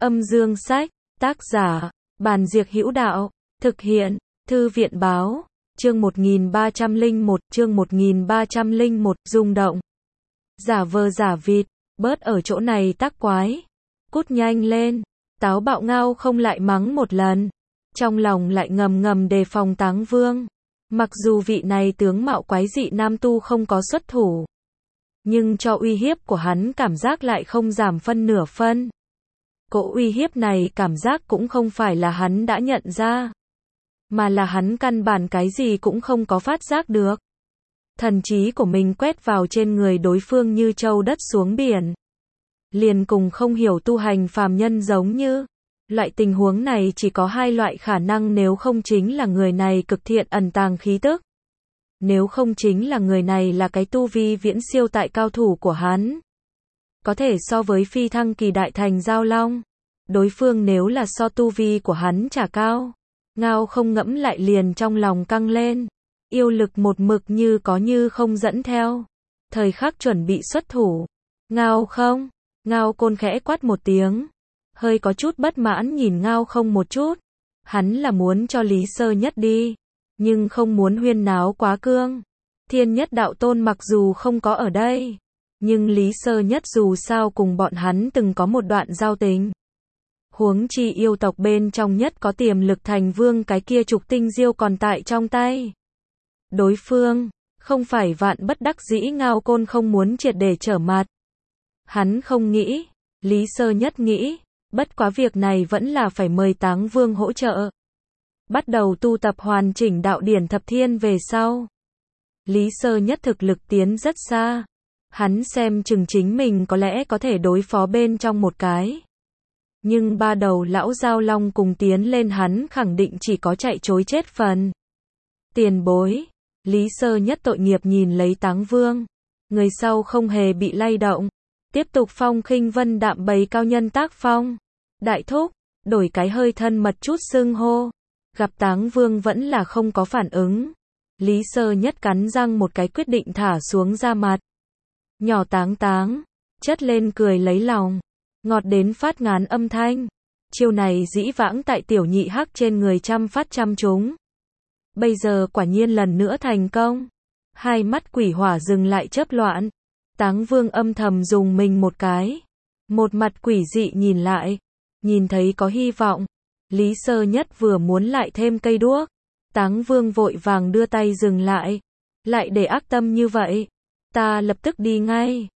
Âm dương sách, tác giả, Bàn Diệc Hữu Đạo, thực hiện, Thư viện báo, chương 1301, rung động. Giả vờ giả vịt, bớt ở chỗ này tác quái. Cút nhanh lên, táo bạo Ngao không lại mắng một lần. Trong lòng lại ngầm ngầm đề phòng Táng Vương. Mặc dù vị này tướng mạo quái dị nam tu không có xuất thủ, nhưng cho uy hiếp của hắn cảm giác lại không giảm phân nửa phân. Cỗ uy hiếp này cảm giác cũng không phải là hắn đã nhận ra, mà là hắn căn bản cái gì cũng không có phát giác được. Thần trí của mình quét vào trên người đối phương như châu đất xuống biển. Liền cùng không hiểu tu hành phàm nhân giống như. Loại tình huống này chỉ có hai loại khả năng, nếu không chính là người này cực thiện ẩn tàng khí tức. Nếu không chính là người này là cái tu vi viễn siêu tại cao thủ của hắn. Có thể so với phi thăng kỳ đại thành Giao Long. Đối phương nếu là so tu vi của hắn chả cao. Ngao không ngẫm lại liền trong lòng căng lên. Yêu lực một mực như có như không dẫn theo. Thời khắc chuẩn bị xuất thủ. Ngao không. Ngao Côn khẽ quát một tiếng. Hơi có chút bất mãn nhìn Ngao không một chút. Hắn là muốn cho Lý Sơ Nhất đi, nhưng không muốn huyên náo quá cương. Thiên Nhất Đạo Tôn mặc dù không có ở đây, nhưng Lý Sơ Nhất dù sao cùng bọn hắn từng có một đoạn giao tình. Huống chi yêu tộc bên trong nhất có tiềm lực thành vương cái kia trục tinh diêu còn tại trong tay đối phương. Không phải vạn bất đắc dĩ Ngao Côn không muốn triệt để trở mặt. Hắn không nghĩ, Lý Sơ Nhất nghĩ. Bất quá việc này vẫn là phải mời Táng Vương hỗ trợ. Bắt đầu tu tập hoàn chỉnh đạo điển thập thiên về sau. Lý Sơ Nhất thực lực tiến rất xa. Hắn xem chừng chính mình có lẽ có thể đối phó bên trong một cái. Nhưng ba đầu lão Giao Long cùng tiến lên hắn khẳng định chỉ có chạy trối chết phần. Tiền bối. Lý Sơ Nhất tội nghiệp nhìn lấy Táng Vương. Người sau không hề bị lay động. Tiếp tục phong khinh vân đạm bày cao nhân tác phong. Đại thúc, đổi cái hơi thân mật chút xưng hô. Gặp Táng Vương vẫn là không có phản ứng. Lý Sơ Nhất cắn răng một cái quyết định thả xuống ra mặt. Nhỏ Táng Táng, chất lên cười lấy lòng. Ngọt đến phát ngán âm thanh. Chiêu này dĩ vãng tại tiểu nhị hắc trên người trăm phát trăm trúng. Bây giờ quả nhiên lần nữa thành công. Hai mắt quỷ hỏa dừng lại chớp loạn. Táng Vương âm thầm dùng mình một cái. Một mặt quỷ dị nhìn lại. Nhìn thấy có hy vọng. Lý Sơ Nhất vừa muốn lại thêm cây đuốc. Táng Vương vội vàng đưa tay dừng lại. Lại để ác tâm như vậy. Ta lập tức đi ngay.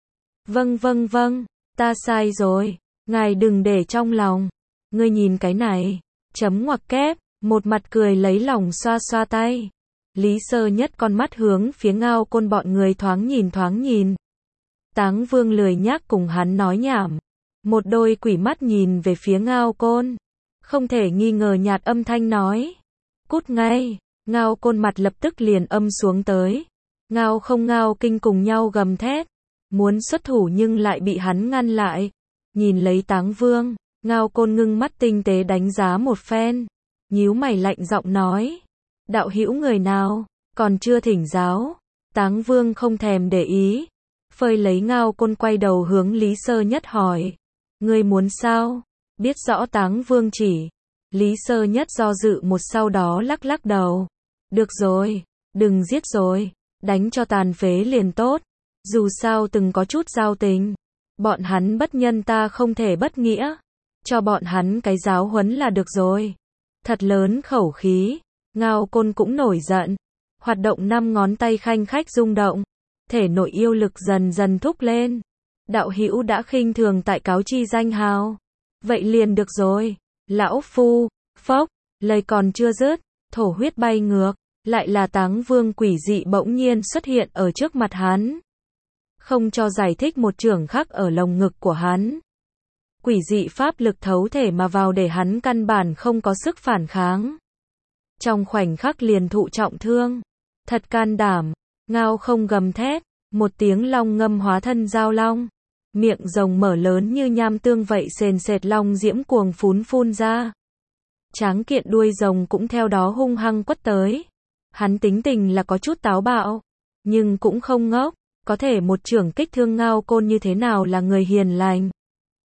Vâng, ta sai rồi. Ngài đừng để trong lòng. Ngươi nhìn cái này. Chấm ngoặc kép. Một mặt cười lấy lòng xoa xoa tay. Lý Sơ Nhất con mắt hướng phía Ngao Côn bọn người thoáng nhìn. Táng Vương lười nhác cùng hắn nói nhảm. Một đôi quỷ mắt nhìn về phía Ngao Côn. Không thể nghi ngờ nhạt âm thanh nói. Cút ngay. Ngao Côn mặt lập tức liền âm xuống tới. Ngao không Ngao Kinh cùng nhau gầm thét. Muốn xuất thủ nhưng lại bị hắn ngăn lại. Nhìn lấy Táng Vương. Ngao Côn ngưng mắt tinh tế đánh giá một phen. Nhíu mày lạnh giọng nói. Đạo hữu người nào, còn chưa thỉnh giáo. Táng Vương không thèm để ý. Phơi lấy Ngao Côn quay đầu hướng Lý Sơ Nhất hỏi. Ngươi muốn sao? Biết rõ Táng Vương chỉ. Lý Sơ Nhất do dự một sau đó lắc đầu. Được rồi, đừng giết rồi. Đánh cho tàn phế liền tốt. Dù sao từng có chút giao tình. Bọn hắn bất nhân ta không thể bất nghĩa. Cho bọn hắn cái giáo huấn là được rồi. Thật lớn khẩu khí. Ngao Côn cũng nổi giận. Hoạt động 5 ngón tay khanh khách rung động. Thể nội yêu lực dần dần thúc lên. Đạo hữu đã khinh thường tại cáo chi danh hào. Vậy liền được rồi. Lão phu, phốc, lời còn chưa dứt, thổ huyết bay ngược. Lại là Táng Vương quỷ dị bỗng nhiên xuất hiện ở trước mặt hắn. Không cho giải thích một chưởng khắc ở lồng ngực của hắn. Quỷ dị pháp lực thấu thể mà vào để hắn căn bản không có sức phản kháng. Trong khoảnh khắc liền thụ trọng thương. Thật can đảm. Ngao không gầm thét. Một tiếng long ngâm hóa thân Giao Long. Miệng rồng mở lớn như nham tương vậy sền sệt long diễm cuồng phun ra. Tráng kiện đuôi rồng cũng theo đó hung hăng quất tới. Hắn tính tình là có chút táo bạo. Nhưng cũng không ngốc. Có thể một chưởng kích thương Ngao Côn như thế nào là người hiền lành.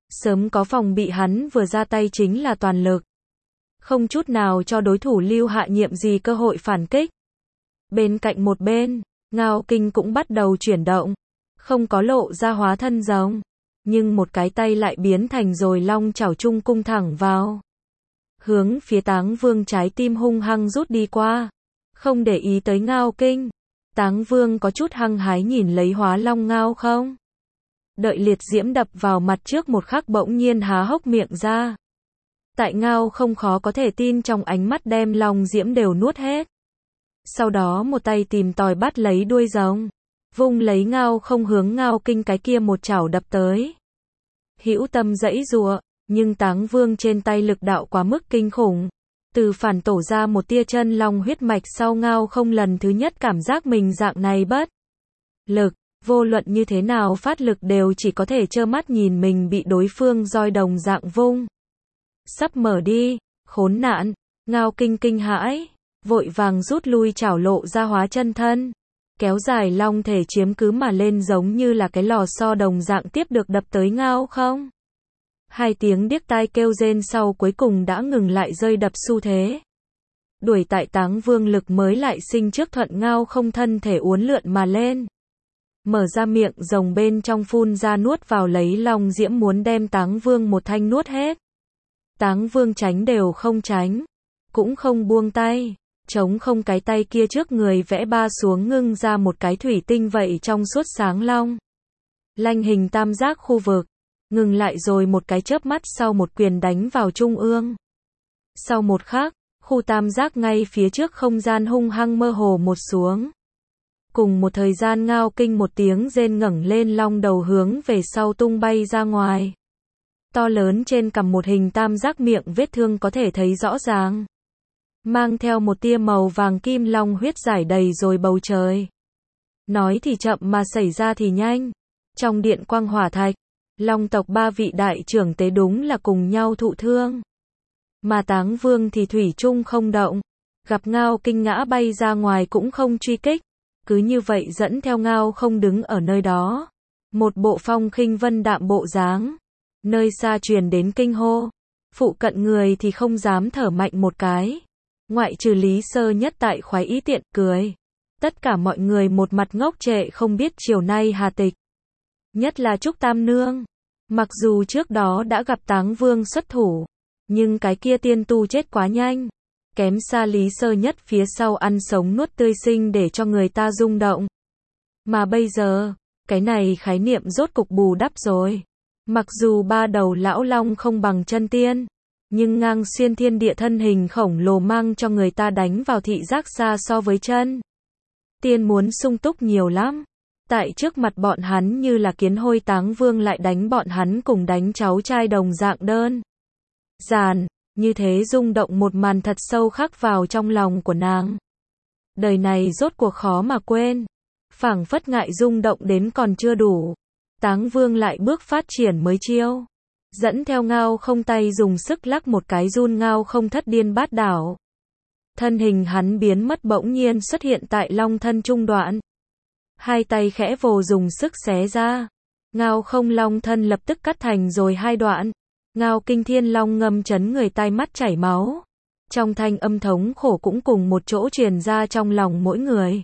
Sớm có phòng bị, hắn vừa ra tay chính là toàn lực. Không chút nào cho đối thủ Lưu Hạ Nhiệm gì cơ hội phản kích. Bên cạnh một bên, Ngao Kinh cũng bắt đầu chuyển động. Không có lộ ra hóa thân rồng. Nhưng một cái tay lại biến thành rồi long chảo trung cung thẳng vào. Hướng phía Táng Vương trái tim hung hăng rút đi qua. Không để ý tới Ngao Kinh. Táng Vương có chút hăng hái nhìn lấy hóa long ngao không. Đợi liệt diễm đập vào mặt trước một khắc bỗng nhiên há hốc miệng ra. Tại Ngao không khó có thể tin trong ánh mắt đem long diễm đều nuốt hết. Sau đó một tay tìm tòi bắt lấy đuôi rồng. Vung lấy Ngao không hướng Ngao Kinh cái kia một chảo đập tới. Hữu tâm giãy giụa, nhưng Táng Vương trên tay lực đạo quá mức kinh khủng. Từ phản tổ ra một tia chân long huyết mạch sau, Ngao không lần thứ nhất cảm giác mình dạng này bất lực. Vô luận như thế nào phát lực đều chỉ có thể trơ mắt nhìn mình bị đối phương roi đồng dạng vung. Sắp mở đi, khốn nạn, Ngao Kinh kinh hãi, vội vàng rút lui chảo lộ ra hóa chân thân. Kéo dài long thể chiếm cứ mà lên giống như là cái lò xo đồng dạng tiếp được đập tới Ngao không. Hai tiếng điếc tai kêu rên sau cuối cùng đã ngừng lại rơi đập xu thế. Đuổi tại Táng Vương lực mới lại sinh trước thuận Ngao không thân thể uốn lượn mà lên. Mở ra miệng rồng bên trong phun ra nuốt vào lấy long diễm muốn đem Táng Vương một thanh nuốt hết. Táng Vương tránh đều không tránh, cũng không buông tay, chống không cái tay kia trước người vẽ ba xuống ngưng ra một cái thủy tinh vậy trong suốt sáng long. Lanh hình tam giác khu vực, ngừng lại rồi một cái chớp mắt sau một quyền đánh vào trung ương. Sau một khắc, khu tam giác ngay phía trước không gian hung hăng mơ hồ một xuống. Cùng một thời gian Ngao Kinh một tiếng rên ngẩng lên long đầu hướng về sau tung bay ra ngoài. To lớn trên cằm một hình tam giác miệng vết thương có thể thấy rõ ràng. Mang theo một tia màu vàng kim long huyết rải đầy rồi bầu trời. Nói thì chậm mà xảy ra thì nhanh. Trong điện quang hỏa thạch, long tộc ba vị đại trưởng tế đúng là cùng nhau thụ thương. Mà Táng Vương thì thủy chung không động. Gặp Ngao Kinh ngã bay ra ngoài cũng không truy kích. Cứ như vậy dẫn theo Ngao không đứng ở nơi đó. Một bộ phong khinh vân đạm bộ dáng. Nơi xa truyền đến kinh hô. Phụ cận người thì không dám thở mạnh một cái. Ngoại trừ Lý Sơ Nhất tại khoái ý tiện cười. Tất cả mọi người một mặt ngốc trệ không biết chiều nay hà tịch. Nhất là Trúc Tam Nương. Mặc dù trước đó đã gặp Táng Vương xuất thủ. Nhưng cái kia tiên tu chết quá nhanh. Kém xa Lý Sơ Nhất phía sau ăn sống nuốt tươi sinh để cho người ta rung động. Mà bây giờ, cái này khái niệm rốt cục bù đắp rồi. Mặc dù ba đầu lão long không bằng chân tiên, nhưng ngang xuyên thiên địa thân hình khổng lồ mang cho người ta đánh vào thị giác xa so với chân tiên muốn sung túc nhiều lắm. Tại trước mặt bọn hắn như là kiến hôi, Táng Vương lại đánh bọn hắn cùng đánh cháu trai đồng dạng đơn giản. Như thế rung động một màn thật sâu khắc vào trong lòng của nàng. Đời này rốt cuộc khó mà quên. Phảng phất ngại rung động đến còn chưa đủ. Táng Vương lại bước phát triển mới chiêu. Dẫn theo Ngao không tay dùng sức lắc một cái run Ngao không thất điên bát đảo. Thân hình hắn biến mất bỗng nhiên xuất hiện tại long thân trung đoạn. Hai tay khẽ vồ dùng sức xé ra. Ngao không long thân lập tức cắt thành rồi hai đoạn. Ngao Kinh thiên long ngâm chấn người tai mắt chảy máu. Trong thanh âm thống khổ cũng cùng một chỗ truyền ra trong lòng mỗi người.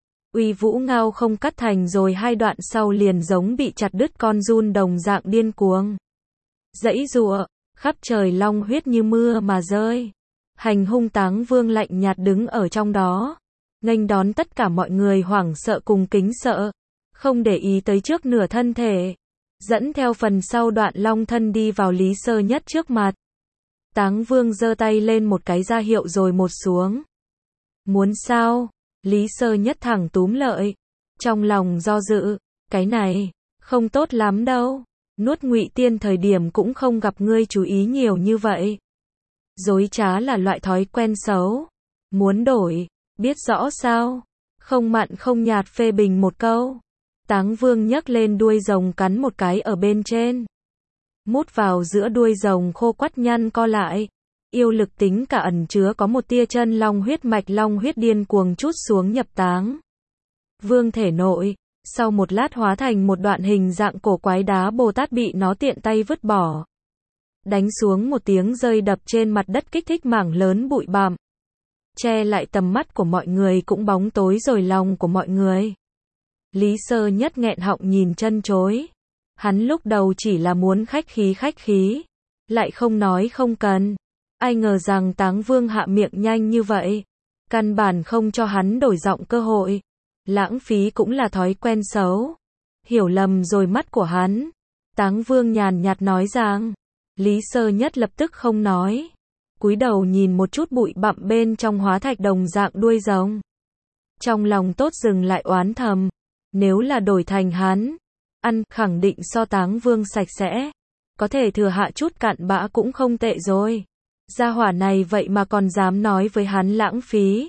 Uy vũ Ngao không cắt thành rồi hai đoạn sau liền giống bị chặt đứt con giun đồng dạng điên cuồng. Giãy giụa, khắp trời long huyết như mưa mà rơi. Hành hung Táng Vương lạnh nhạt đứng ở trong đó. Nghênh đón tất cả mọi người hoảng sợ cùng kính sợ. Không để ý tới trước nửa thân thể. Dẫn theo phần sau đoạn long thân đi vào Lý Sơ Nhất trước mặt. Táng Vương giơ tay lên một cái ra hiệu rồi một xuống. Muốn sao? Lý Sơ Nhất thẳng túm lợi. Trong lòng do dự, cái này, không tốt lắm đâu. Nuốt Ngụy Tiên thời điểm cũng không gặp ngươi chú ý nhiều như vậy. Dối trá là loại thói quen xấu. Muốn đổi, biết rõ sao? Không mặn không nhạt phê bình một câu. Táng Vương nhấc lên đuôi rồng cắn một cái ở bên trên. Mút vào giữa đuôi rồng khô quắt nhăn co lại. Yêu lực tính cả ẩn chứa có một tia chân long huyết mạch long huyết điên cuồng trút xuống nhập Táng Vương thể nội. Sau một lát hóa thành một đoạn hình dạng cổ quái đá Bồ Tát bị nó tiện tay vứt bỏ. Đánh xuống một tiếng rơi đập trên mặt đất kích thích mảng lớn bụi bặm. Che lại tầm mắt của mọi người cũng bóng tối rồi lòng của mọi người. Lý Sơ Nhất nghẹn họng nhìn chân chối. Hắn lúc đầu chỉ là muốn khách khí. Lại không nói không cần. Ai ngờ rằng Táng Vương hạ miệng nhanh như vậy. Căn bản không cho hắn đổi giọng cơ hội. Lãng phí cũng là thói quen xấu. Hiểu lầm rồi mắt của hắn. Táng Vương nhàn nhạt nói rằng. Lý Sơ Nhất lập tức không nói. Cúi đầu nhìn một chút bụi bặm bên trong hóa thạch đồng dạng đuôi rồng. Trong lòng tốt dừng lại oán thầm. Nếu là đổi thành hắn, ăn khẳng định so Táng Vương sạch sẽ. Có thể thừa hạ chút cặn bã cũng không tệ rồi. Gia hỏa này vậy mà còn dám nói với hắn lãng phí.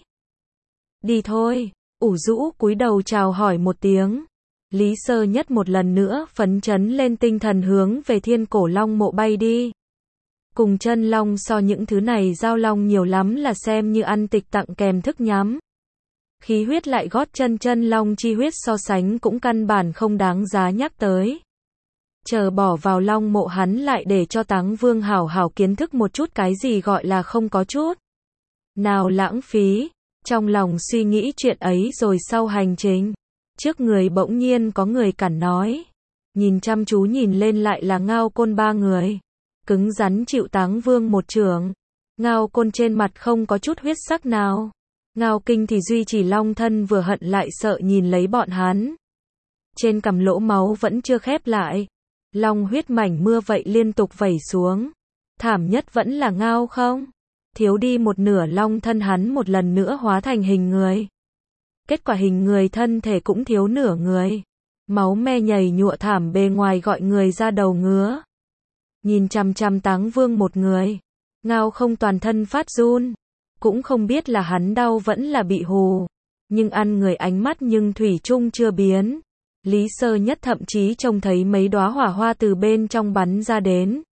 Đi thôi. Ủ rũ cúi đầu chào hỏi một tiếng. Lý Sơ Nhất một lần nữa phấn chấn lên tinh thần hướng về Thiên Cổ Long mộ bay đi. Cùng chân long so những thứ này giao long nhiều lắm là xem như ăn tịch tặng kèm thức nhắm. Khí huyết lại gót chân long chi huyết so sánh cũng căn bản không đáng giá nhắc tới. Chờ bỏ vào long mộ hắn lại để cho Táng Vương hảo hảo kiến thức một chút cái gì gọi là không có chút nào lãng phí. Trong lòng suy nghĩ chuyện ấy rồi sau hành trình, trước người bỗng nhiên có người cản nói. Nhìn chăm chú nhìn lên lại là Ngao Côn ba người. Cứng rắn chịu Táng Vương một chưởng. Ngao Côn trên mặt không có chút huyết sắc nào. Ngao Kinh thì duy trì long thân vừa hận lại sợ nhìn lấy bọn hắn. Trên cằm lỗ máu vẫn chưa khép lại. Long huyết mảnh mưa vậy liên tục vẩy xuống. Thảm nhất vẫn là Ngao không. Thiếu đi một nửa long thân hắn một lần nữa hóa thành hình người. Kết quả hình người thân thể cũng thiếu nửa người. Máu me nhầy nhụa thảm bề ngoài gọi người ra đầu ngứa. Nhìn chằm chằm Táng Vương một người. Ngao không toàn thân phát run. Cũng không biết là hắn đau vẫn là bị hù. Nhưng ăn người ánh mắt nhưng thủy chung chưa biến. Lý Sơ Nhất thậm chí trông thấy mấy đóa hỏa hoa từ bên trong bắn ra đến.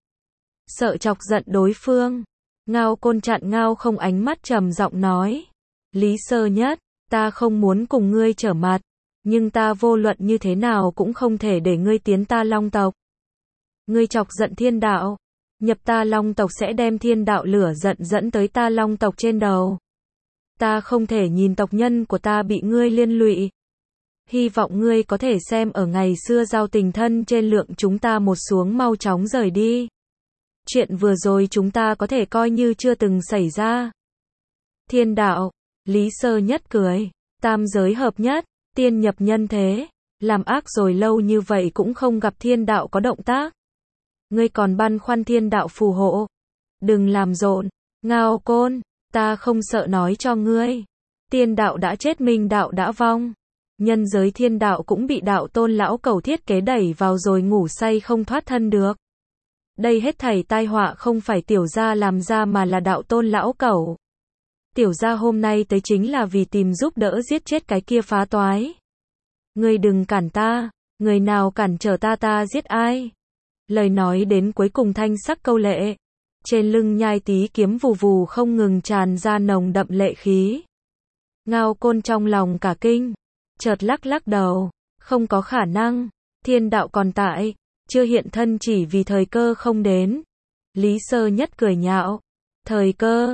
Sợ chọc giận đối phương. Ngao Côn chặn Ngao không ánh mắt trầm giọng nói. Lý Sơ Nhất, ta không muốn cùng ngươi trở mặt. Nhưng ta vô luận như thế nào cũng không thể để ngươi tiến ta Long tộc. Ngươi chọc giận thiên đạo. Nhập ta Long tộc sẽ đem thiên đạo lửa giận dẫn tới ta Long tộc trên đầu. Ta không thể nhìn tộc nhân của ta bị ngươi liên lụy. Hy vọng ngươi có thể xem ở ngày xưa giao tình thân trên lượng chúng ta một xuống mau chóng rời đi. Chuyện vừa rồi chúng ta có thể coi như chưa từng xảy ra. Thiên đạo, Lý Sơ Nhất cười, tam giới hợp nhất, tiên nhập nhân thế, làm ác rồi lâu như vậy cũng không gặp thiên đạo có động tác. Ngươi còn băn khoăn thiên đạo phù hộ. Đừng làm rộn, Ngao Côn, ta không sợ nói cho ngươi. Tiên đạo đã chết minh đạo đã vong. Nhân giới thiên đạo cũng bị đạo tôn lão cẩu thiết kế đẩy vào rồi ngủ say không thoát thân được. Đây hết thảy tai họa không phải tiểu gia làm ra mà là đạo tôn lão cẩu. Tiểu gia hôm nay tới chính là vì tìm giúp đỡ giết chết cái kia phá toái. Ngươi đừng cản ta, người nào cản trở ta ta giết ai. Lời nói đến cuối cùng thanh sắc câu lệ. Trên lưng nhai tí kiếm vù vù không ngừng tràn ra nồng đậm lệ khí. Ngao Côn trong lòng cả kinh. Chợt lắc đầu. Không có khả năng. Thiên đạo còn tại. Chưa hiện thân chỉ vì thời cơ không đến. Lý Sơ Nhất cười nhạo. Thời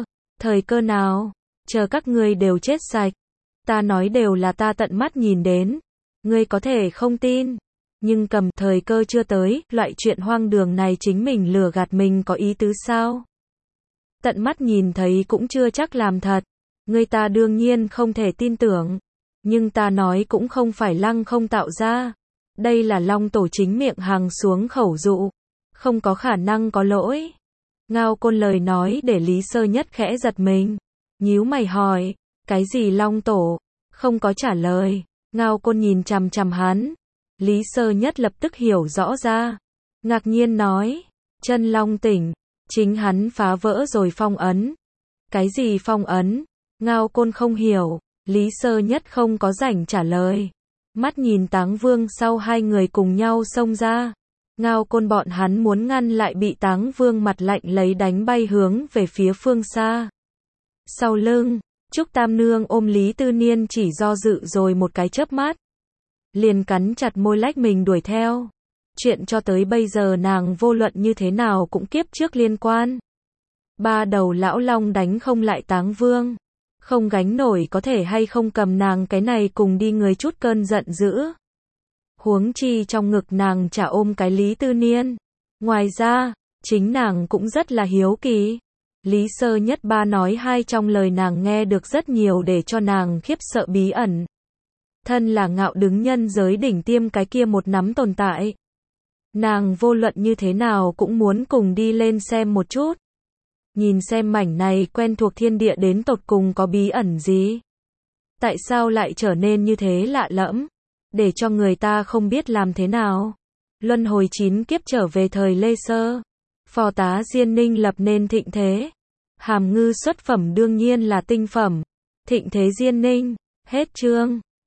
cơ nào? Chờ các ngươi đều chết sạch. Ta nói đều là ta tận mắt nhìn đến. Ngươi có thể không tin. Nhưng cầm thời cơ chưa tới, loại chuyện hoang đường này chính mình lừa gạt mình có ý tứ sao? Tận mắt nhìn thấy cũng chưa chắc làm thật. Ngươi ta đương nhiên không thể tin tưởng. Nhưng ta nói cũng không phải lăng không tạo ra. Đây là Long tổ chính miệng hằng xuống khẩu dụ. Không có khả năng có lỗi. Ngao Côn lời nói để Lý Sơ Nhất khẽ giật mình. Nhíu mày hỏi. Cái gì Long tổ? Không có trả lời. Ngao Côn nhìn chằm chằm hắn. Lý Sơ Nhất lập tức hiểu rõ ra. Ngạc nhiên nói. Chân Long tỉnh. Chính hắn phá vỡ rồi phong ấn. Cái gì phong ấn? Ngao Côn không hiểu. Lý Sơ Nhất không có rảnh trả lời. Mắt nhìn Táng Vương sau hai người cùng nhau xông ra. Ngao Côn bọn hắn muốn ngăn lại bị Táng Vương mặt lạnh lấy đánh bay hướng về phía phương xa. Sau lưng, Trúc Tam Nương ôm Lý Tư Niên chỉ do dự rồi một cái chớp mắt. liền cắn chặt môi lách mình đuổi theo. Chuyện cho tới bây giờ nàng vô luận như thế nào cũng kiếp trước liên quan. Ba đầu lão long đánh không lại Táng Vương. Không gánh nổi có thể hay không cầm nàng cái này cùng đi người chút cơn giận dữ. Huống chi trong ngực nàng chả ôm cái Lý Tư Niên. Ngoài ra, chính nàng cũng rất là hiếu kỳ. Lý Sơ Nhất Ba nói hai trong lời nàng nghe được rất nhiều để cho nàng khiếp sợ bí ẩn. Thân là ngạo đứng nhân giới đỉnh tiêm cái kia một nắm tồn tại. Nàng vô luận như thế nào cũng muốn cùng đi lên xem một chút. Nhìn xem mảnh này quen thuộc thiên địa đến tột cùng có bí ẩn gì. Tại sao lại trở nên như thế lạ lẫm, để cho người ta không biết làm thế nào. Luân hồi 9 kiếp trở về thời Lê Sơ. Phò tá Diên Ninh lập nên thịnh thế. Hàm Ngư xuất phẩm đương nhiên là tinh phẩm. Thịnh thế Diên Ninh. Hết chương.